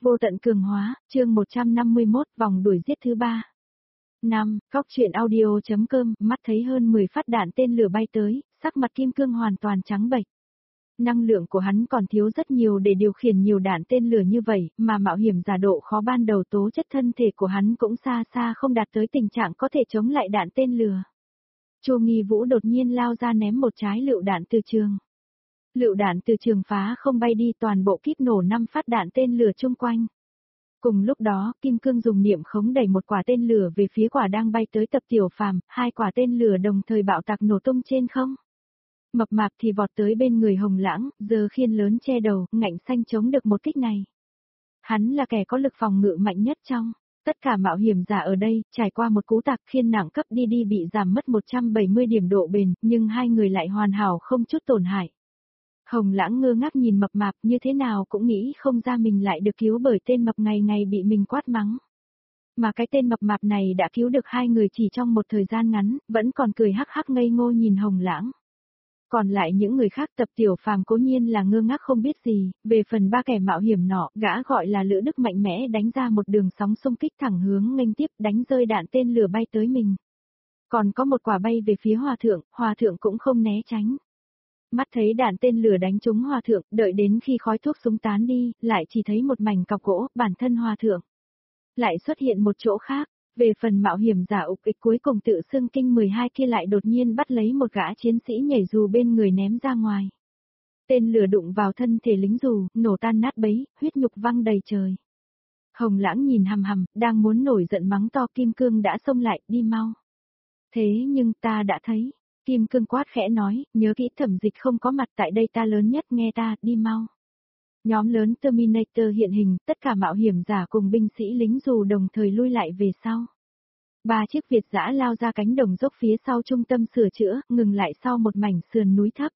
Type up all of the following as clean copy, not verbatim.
Vô tận cường hóa, chương 151, vòng đuổi giết thứ 3. 5. Góc truyện audio.com, mắt thấy hơn 10 phát đạn tên lửa bay tới, sắc mặt Kim Cương hoàn toàn trắng bệch. Năng lượng của hắn còn thiếu rất nhiều để điều khiển nhiều đạn tên lửa như vậy, mà mạo hiểm giả độ khó ban đầu tố chất thân thể của hắn cũng xa xa không đạt tới tình trạng có thể chống lại đạn tên lửa. Chu Nghi Vũ đột nhiên lao ra ném một trái lựu đạn từ trường. Lựu đạn từ trường phá không bay đi, toàn bộ kíp nổ 5 phát đạn tên lửa chung quanh. Cùng lúc đó, Kim Cương dùng niệm khống đẩy một quả tên lửa về phía quả đang bay tới Tập Tiểu Phàm, 2 quả tên lửa đồng thời bạo tạc nổ tung trên không. Mập mạp thì vọt tới bên người Hồng Lãng, giơ khiên lớn che đầu, ngạnh xanh chống được một kích này. Hắn là kẻ có lực phòng ngự mạnh nhất trong tất cả mạo hiểm giả ở đây, trải qua một cú tạc khiên nặng cấp đi bị giảm mất 170 điểm độ bền, nhưng hai người lại hoàn hảo không chút tổn hại. Hồng Lãng ngơ ngác nhìn mập mạp, như thế nào cũng nghĩ không ra mình lại được cứu bởi tên mập ngày ngày bị mình quát mắng. Mà cái tên mập mạp này đã cứu được hai người chỉ trong một thời gian ngắn, vẫn còn cười hắc hắc ngây ngô nhìn Hồng Lãng. Còn lại những người khác, Tập Tiểu Phàm cố nhiên là ngơ ngác không biết gì, về phần ba kẻ mạo hiểm nọ, gã gọi là Lữ Đức mạnh mẽ đánh ra một đường sóng xung kích thẳng hướng nghênh tiếp, đánh rơi đạn tên lửa bay tới mình. Còn có một quả bay về phía Hòa thượng cũng không né tránh. Mắt thấy đạn tên lửa đánh trúng Hòa thượng, đợi đến khi khói thuốc súng tán đi, lại chỉ thấy một mảnh cọc gỗ, bản thân Hòa thượng lại xuất hiện một chỗ khác. Về phần mạo hiểm giả ục ịch cuối cùng tự xưng kinh 12 kia lại đột nhiên bắt lấy một gã chiến sĩ nhảy dù bên người ném ra ngoài. Tên lửa đụng vào thân thể lính dù, nổ tan nát bấy, huyết nhục văng đầy trời. Hồng Lãng nhìn hằm, đang muốn nổi giận mắng to, Kim Cương đã xông lại, đi mau. Thế nhưng ta đã thấy. Kim Cương quát khẽ nói, nhớ kỹ Thẩm Dịch không có mặt tại đây, ta lớn nhất, nghe ta, đi mau. Nhóm lớn Terminator hiện hình, tất cả mạo hiểm giả cùng binh sĩ lính dù đồng thời lui lại về sau. 3 chiếc Việt dã lao ra cánh đồng dốc phía sau trung tâm sửa chữa, ngừng lại sau một mảnh sườn núi thấp.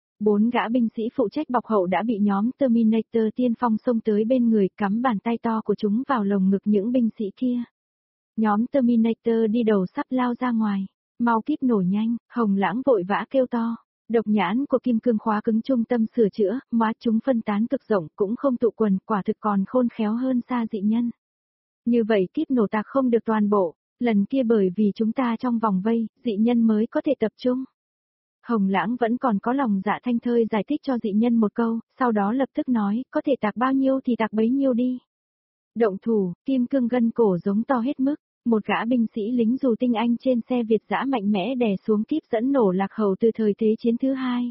4 gã binh sĩ phụ trách bọc hậu đã bị nhóm Terminator tiên phong xông tới bên người, cắm bàn tay to của chúng vào lồng ngực những binh sĩ kia. Nhóm Terminator đi đầu sắp lao ra ngoài. Mau kíp nổ nhanh, Hồng Lãng vội vã kêu to. Độc nhãn của Kim Cương khóa cứng trung tâm sửa chữa, móa chúng phân tán cực rộng, cũng không tụ quần, quả thực còn khôn khéo hơn xa dị nhân. Như vậy kíp nổ tạc không được toàn bộ, lần kia bởi vì chúng ta trong vòng vây, dị nhân mới có thể tập trung. Hồng Lãng vẫn còn có lòng dạ thanh thơi giải thích cho dị nhân một câu, sau đó lập tức nói, có thể tạc bao nhiêu thì tạc bấy nhiêu đi. Động thủ, Kim Cương gân cổ giống to hết mức. Một gã binh sĩ lính dù tinh anh trên xe Việt dã mạnh mẽ đè xuống kíp dẫn nổ lạc hậu từ thời Thế chiến thứ 2.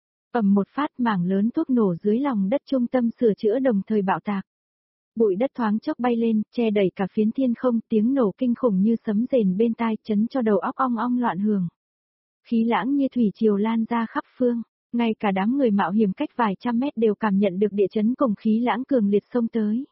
Ầm một phát, mảng lớn thuốc nổ dưới lòng đất trung tâm sửa chữa đồng thời bạo tạc. Bụi đất thoáng chốc bay lên, che đẩy cả phiến thiên không, tiếng nổ kinh khủng như sấm rền bên tai, chấn cho đầu óc ong ong loạn hưởng. Khí lãng như thủy triều lan ra khắp phương, ngay cả đám người mạo hiểm cách vài trăm mét đều cảm nhận được địa chấn cùng khí lãng cường liệt xông tới.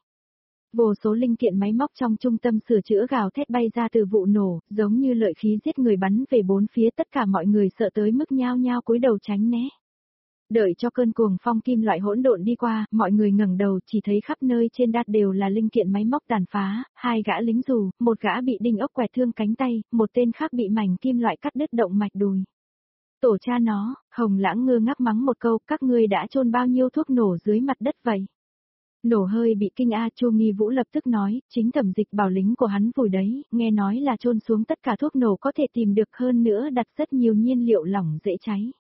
Vô số linh kiện máy móc trong trung tâm sửa chữa gào thét bay ra từ vụ nổ, giống như lợi khí giết người bắn về bốn phía, tất cả mọi người sợ tới mức nhao nhao cúi đầu tránh né. Đợi cho cơn cuồng phong kim loại hỗn độn đi qua, mọi người ngẩng đầu chỉ thấy khắp nơi trên đát đều là linh kiện máy móc tàn phá, 2 gã lính dù, một gã bị đinh ốc quẹt thương cánh tay, một tên khác bị mảnh kim loại cắt đứt động mạch đùi. Tổ cha nó, Hồng Lãng ngơ ngác mắng một câu, các ngươi đã chôn bao nhiêu thuốc nổ dưới mặt đất vậy? Nổ hơi bị kinh Chu Nghi Vũ lập tức nói, chính Thẩm Dịch bảo lính của hắn vùi đấy, nghe nói là chôn xuống tất cả thuốc nổ có thể tìm được, hơn nữa đặt rất nhiều nhiên liệu lỏng dễ cháy.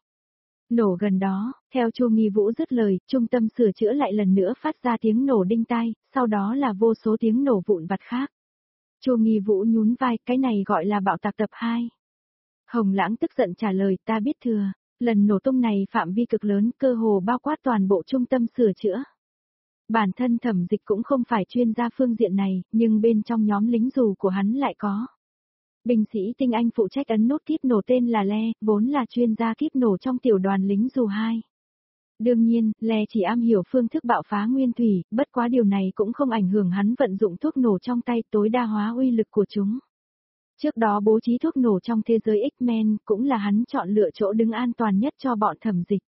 Nổ gần đó, theo Chu Nghi Vũ dứt lời, trung tâm sửa chữa lại lần nữa phát ra tiếng nổ đinh tai, sau đó là vô số tiếng nổ vụn vặt khác. Chu Nghi Vũ nhún vai, cái này gọi là bạo tạc tập 2. Hồng Lãng tức giận trả lời, ta biết thừa, lần nổ tung này phạm vi cực lớn, cơ hồ bao quát toàn bộ trung tâm sửa chữa. Bản thân Thẩm Dịch cũng không phải chuyên gia phương diện này, nhưng bên trong nhóm lính dù của hắn lại có. Binh sĩ tinh anh phụ trách ấn nút kíp nổ tên là Le, vốn là chuyên gia kíp nổ trong tiểu đoàn lính dù 2. Đương nhiên, Le chỉ am hiểu phương thức bạo phá nguyên thủy, bất quá điều này cũng không ảnh hưởng hắn vận dụng thuốc nổ trong tay, tối đa hóa uy lực của chúng. Trước đó bố trí thuốc nổ trong thế giới X-Men cũng là hắn chọn lựa chỗ đứng an toàn nhất cho bọn Thẩm Dịch.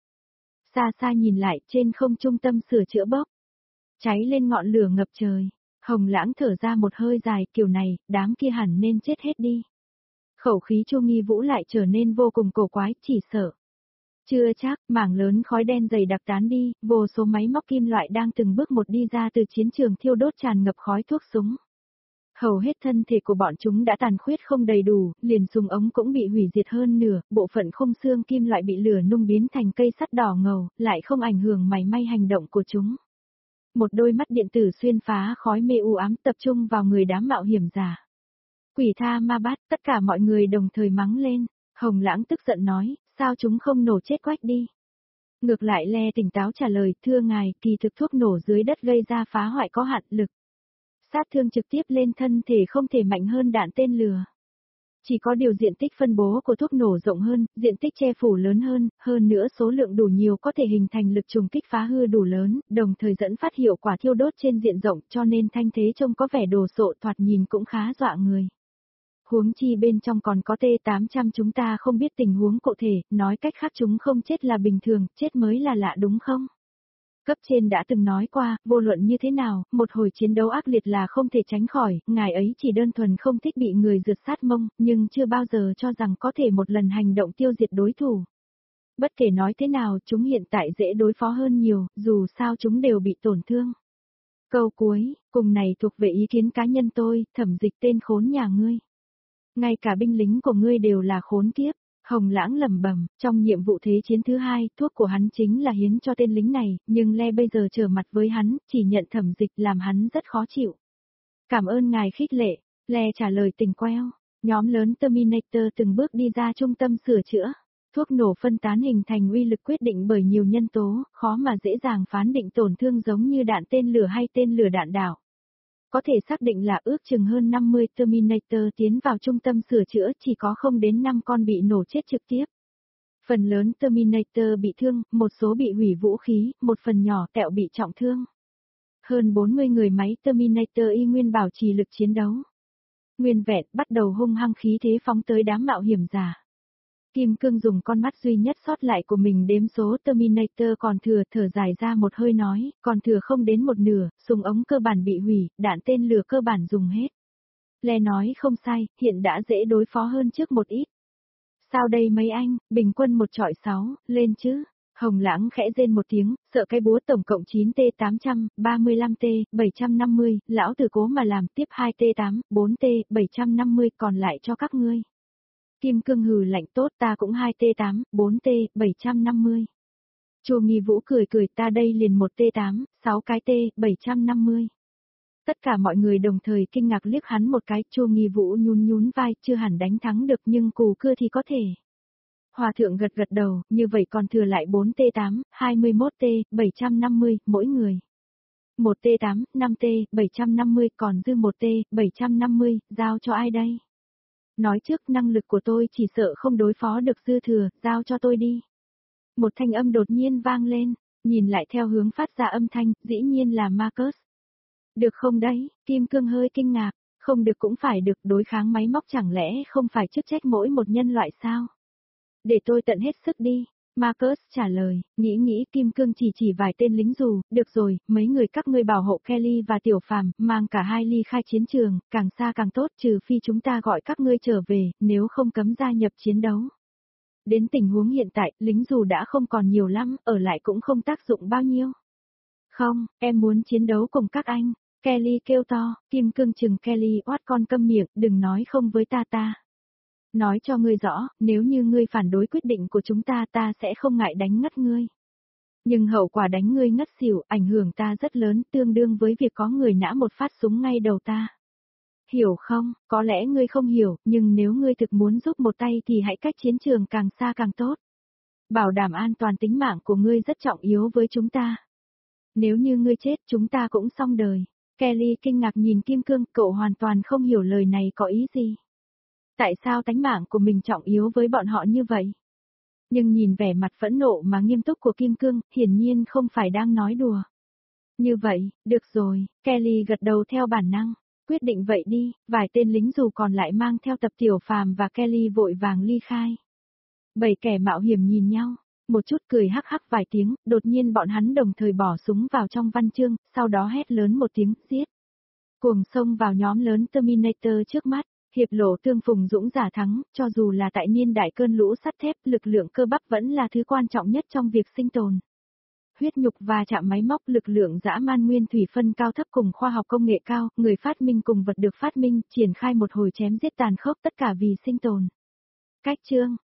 Xa xa nhìn lại, trên không trung tâm sửa chữa bốc cháy lên ngọn lửa ngập trời. Hồng Lãng thở ra một hơi dài, kiểu này, đám kia hẳn nên chết hết đi. Khẩu khí Chu Nghi Vũ lại trở nên vô cùng cổ quái, chỉ sợ Chưa chắc, mảng lớn khói đen dày đặc tán đi, vô số máy móc kim loại đang từng bước một đi ra từ chiến trường thiêu đốt tràn ngập khói thuốc súng. Hầu hết thân thể của bọn chúng đã tàn khuyết không đầy đủ, liền súng ống cũng bị hủy diệt hơn nửa, bộ phận khung xương kim loại bị lửa nung biến thành cây sắt đỏ ngầu, lại không ảnh hưởng mảy may hành động của chúng. Một đôi mắt điện tử xuyên phá khói mê u ám tập trung vào người đám mạo hiểm giả. Quỷ tha ma bát, tất cả mọi người đồng thời mắng lên. Hồng Lãng tức giận nói, sao chúng không nổ chết quách đi. Ngược lại Le tỉnh táo trả lời, thưa ngài, kỳ thực thuốc nổ dưới đất gây ra phá hoại có hạn lực. Sát thương trực tiếp lên thân thể không thể mạnh hơn đạn tên lửa. Chỉ có điều diện tích phân bố của thuốc nổ rộng hơn, diện tích che phủ lớn hơn nữa số lượng đủ nhiều có thể hình thành lực trùng kích phá hư đủ lớn, đồng thời dẫn phát hiệu quả thiêu đốt trên diện rộng cho nên thanh thế trông có vẻ đồ sộ thoạt nhìn cũng khá dọa người. Huống chi bên trong còn có T-800 chúng ta không biết tình huống cụ thể, nói cách khác chúng không chết là bình thường, chết mới là lạ đúng không? Cấp trên đã từng nói qua, vô luận như thế nào, một hồi chiến đấu ác liệt là không thể tránh khỏi, ngài ấy chỉ đơn thuần không thích bị người rượt sát mông, nhưng chưa bao giờ cho rằng có thể một lần hành động tiêu diệt đối thủ. Bất kể nói thế nào, chúng hiện tại dễ đối phó hơn nhiều, dù sao chúng đều bị tổn thương. Câu cuối, cùng này thuộc về ý kiến cá nhân tôi, Thẩm Dịch tên khốn nhà ngươi. Ngay cả binh lính của ngươi đều là khốn kiếp. Hồng Lãng lẩm bẩm, trong nhiệm vụ thế chiến thứ hai, thuốc của hắn chính là hiến cho tên lính này, nhưng Le bây giờ trở mặt với hắn, chỉ nhận Thẩm Dịch làm hắn rất khó chịu. Cảm ơn ngài khích lệ, Le trả lời tình queo. Nhóm lớn Terminator từng bước đi ra trung tâm sửa chữa. Thuốc nổ phân tán hình thành uy lực quyết định bởi nhiều nhân tố, khó mà dễ dàng phán định tổn thương giống như đạn tên lửa hay tên lửa đạn đạo. Có thể xác định là ước chừng hơn 50 Terminator tiến vào trung tâm sửa chữa chỉ có không đến 5 con bị nổ chết trực tiếp. Phần lớn Terminator bị thương, một số bị hủy vũ khí, một phần nhỏ tẹo bị trọng thương. Hơn 40 người máy Terminator y nguyên bảo trì lực chiến đấu. Nguyên vẹn bắt đầu hung hăng khí thế phóng tới đám mạo hiểm giả. Kim Cương dùng con mắt duy nhất sót lại của mình đếm số Terminator còn thừa, thở dài ra một hơi nói, còn thừa không đến một nửa, súng ống cơ bản bị hủy, đạn tên lửa cơ bản dùng hết. Le nói không sai, hiện đã dễ đối phó hơn trước một ít. Sao đây mấy anh, bình quân một chọi 6, lên chứ. Hồng Lãng khẽ rên một tiếng, sợ cái búa tổng cộng 9T800, 35T, 750, lão tử cố mà làm tiếp 2T8, 4T, 750 còn lại cho các ngươi. Kim Cương hừ lạnh tốt ta cũng 2T8, 4T, 750. Chu Nghi Vũ cười cười ta đây liền 1T8, 6 cái T, 750. Tất cả mọi người đồng thời kinh ngạc liếc hắn một cái, Chu Nghi Vũ nhún vai, chưa hẳn đánh thắng được nhưng cù cưa thì có thể. Hòa thượng gật đầu, như vậy còn thừa lại 4T8, 21T, 750, mỗi người. 1T8, 5T, 750 còn dư 1T, 750, giao cho ai đây? Nói trước năng lực của tôi chỉ sợ không đối phó được dư thừa, giao cho tôi đi. Một thanh âm đột nhiên vang lên, nhìn lại theo hướng phát ra âm thanh, dĩ nhiên là Marcus. Được không đấy, Kim Cương hơi kinh ngạc, không được cũng phải được, đối kháng máy móc chẳng lẽ không phải chức trách mỗi một nhân loại sao? Để tôi tận hết sức đi. Marcus trả lời, nghĩ Kim Cương chỉ vài tên lính dù, được rồi, mấy người các ngươi bảo hộ Kelly và Tiểu Phàm, mang cả hai ly khai chiến trường, càng xa càng tốt trừ phi chúng ta gọi các ngươi trở về, nếu không cấm gia nhập chiến đấu. Đến tình huống hiện tại, lính dù đã không còn nhiều lắm, ở lại cũng không tác dụng bao nhiêu. Không, em muốn chiến đấu cùng các anh, Kelly kêu to, Kim Cương chừng Kelly oát con câm miệng, đừng nói không với ta. Nói cho ngươi rõ, nếu như ngươi phản đối quyết định của chúng ta sẽ không ngại đánh ngất ngươi. Nhưng hậu quả đánh ngươi ngất xỉu, ảnh hưởng ta rất lớn, tương đương với việc có người nã một phát súng ngay đầu ta. Hiểu không, có lẽ ngươi không hiểu, nhưng nếu ngươi thực muốn giúp một tay thì hãy cách chiến trường càng xa càng tốt. Bảo đảm an toàn tính mạng của ngươi rất trọng yếu với chúng ta. Nếu như ngươi chết chúng ta cũng xong đời. Kelly kinh ngạc nhìn Kim Cương, cậu hoàn toàn không hiểu lời này có ý gì. Tại sao tánh mạng của mình trọng yếu với bọn họ như vậy? Nhưng nhìn vẻ mặt phẫn nộ mà nghiêm túc của Kim Cương, hiển nhiên không phải đang nói đùa. Như vậy, được rồi, Kelly gật đầu theo bản năng. Quyết định vậy đi, vài tên lính dù còn lại mang theo tập Tiểu Phàm và Kelly vội vàng ly khai. 7 kẻ mạo hiểm nhìn nhau, một chút cười hắc hắc vài tiếng, đột nhiên bọn hắn đồng thời bỏ súng vào trong văn chương, sau đó hét lớn một tiếng, giết. Cuồng xông vào nhóm lớn Terminator trước mắt. Hiệp lộ tương phùng dũng giả thắng, cho dù là tại niên đại cơn lũ sắt thép, lực lượng cơ bắp vẫn là thứ quan trọng nhất trong việc sinh tồn. Huyết nhục và chạm máy móc, lực lượng dã man, nguyên thủy phân cao thấp cùng khoa học công nghệ cao, người phát minh cùng vật được phát minh, triển khai một hồi chém giết tàn khốc, tất cả vì sinh tồn. Cách chương